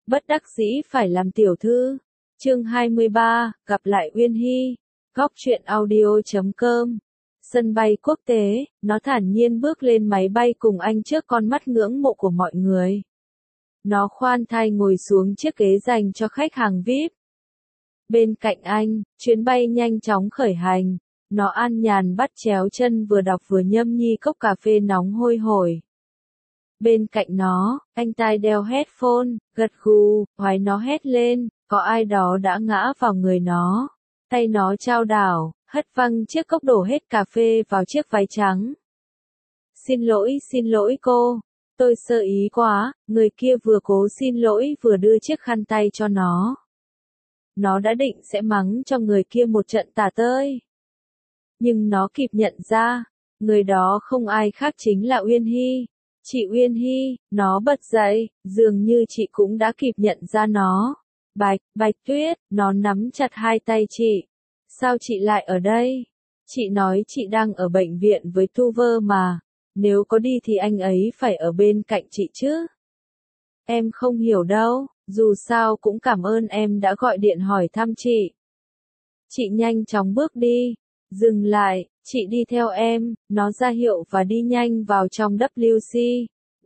bất đắc dĩ phải làm tiểu thư. Chương 23, gặp lại Uyên Hy. Góc truyện audio.com. Sân bay quốc tế, nó thản nhiên bước lên máy bay cùng anh trước con mắt ngưỡng mộ của mọi người. Nó khoan thai ngồi xuống chiếc ghế dành cho khách hàng VIP. Bên cạnh anh, chuyến bay nhanh chóng khởi hành. Nó an nhàn bắt chéo chân vừa đọc vừa nhâm nhi cốc cà phê nóng hôi hổi. Bên cạnh nó, anh tai đeo headphone, gật gù, hoài nó hét lên, có ai đó đã ngã vào người nó. Tay nó chao đảo, hất văng chiếc cốc đổ hết cà phê vào chiếc váy trắng. Xin lỗi cô. Tôi sơ ý quá, người kia vừa cố xin lỗi vừa đưa chiếc khăn tay cho nó. Nó đã định sẽ mắng cho người kia một trận tả tơi. Nhưng nó kịp nhận ra, người đó không ai khác chính là Uyên Hy. Chị Uyên Hy, nó bật dậy, dường như chị cũng đã kịp nhận ra nó. Bạch Tuyết, nó nắm chặt hai tay chị. Sao chị lại ở đây? Chị nói chị đang ở bệnh viện với Tuver mà. Nếu có đi thì anh ấy phải ở bên cạnh chị chứ. Em không hiểu đâu, dù sao cũng cảm ơn em đã gọi điện hỏi thăm chị. Chị nhanh chóng bước đi. Dừng lại, chị đi theo em, nó ra hiệu và đi nhanh vào trong WC.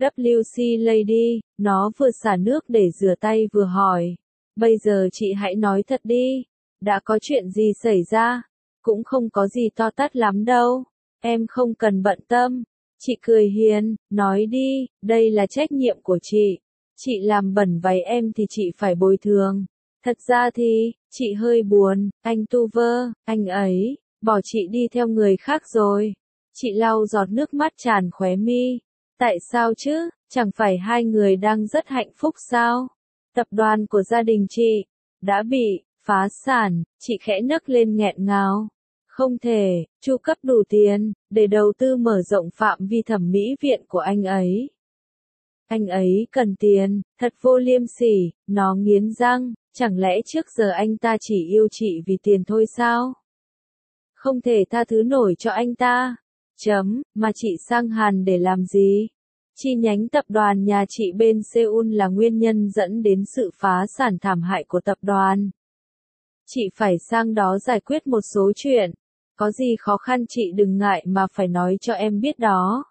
WC Lady, nó vừa xả nước để rửa tay vừa hỏi. Bây giờ chị hãy nói thật đi. Đã có chuyện gì xảy ra? Cũng không có gì to tát lắm đâu. Em không cần bận tâm. Chị cười hiền, nói đi, đây là trách nhiệm của chị. Chị làm bẩn váy em thì chị phải bồi thường. Thật ra thì, chị hơi buồn, anh Tuver, anh ấy, bỏ chị đi theo người khác rồi. Chị lau giọt nước mắt tràn khóe mi. Tại sao chứ, chẳng phải hai người đang rất hạnh phúc sao? Tập đoàn của gia đình chị đã bị phá sản, chị khẽ nấc lên nghẹn ngào. Không thể chu cấp đủ tiền để đầu tư mở rộng phạm vi thẩm mỹ viện của anh ấy. Anh ấy cần tiền, thật vô liêm sỉ, nó nghiến răng, chẳng lẽ trước giờ anh ta chỉ yêu chị vì tiền thôi sao? Không thể tha thứ nổi cho anh ta. Mà chị sang Hàn để làm gì? Chi nhánh tập đoàn nhà chị bên Seoul là nguyên nhân dẫn đến sự phá sản thảm hại của tập đoàn. Chị phải sang đó giải quyết một số chuyện. Có gì khó khăn chị đừng ngại mà phải nói cho em biết đó.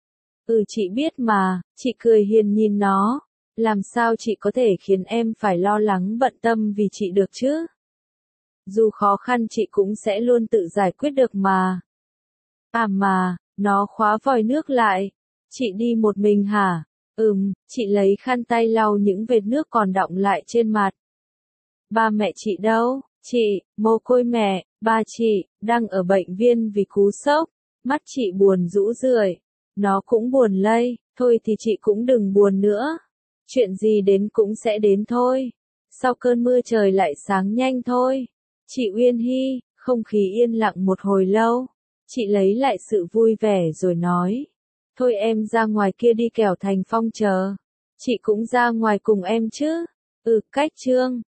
Chị biết mà, chị cười hiền nhìn nó. Làm sao chị có thể khiến em phải lo lắng bận tâm vì chị được chứ? Dù khó khăn chị cũng sẽ luôn tự giải quyết được mà. Mà, nó khóa vòi nước lại. Chị đi một mình hả? Chị lấy khăn tay lau những vệt nước còn đọng lại trên mặt. Ba mẹ chị đâu? Chị, mồ côi mẹ, ba chị, đang ở bệnh viện vì cú sốc. Mắt chị buồn rũ rượi. Nó cũng buồn lây, thôi thì chị cũng đừng buồn nữa. Chuyện gì đến cũng sẽ đến thôi. Sau cơn mưa trời lại sáng nhanh thôi. Chị Uyên Hy, không khí yên lặng một hồi lâu. Chị lấy lại sự vui vẻ rồi nói. Thôi em ra ngoài kia đi kẻo Thành Phong chờ. Chị cũng ra ngoài cùng em chứ. Cách Trương,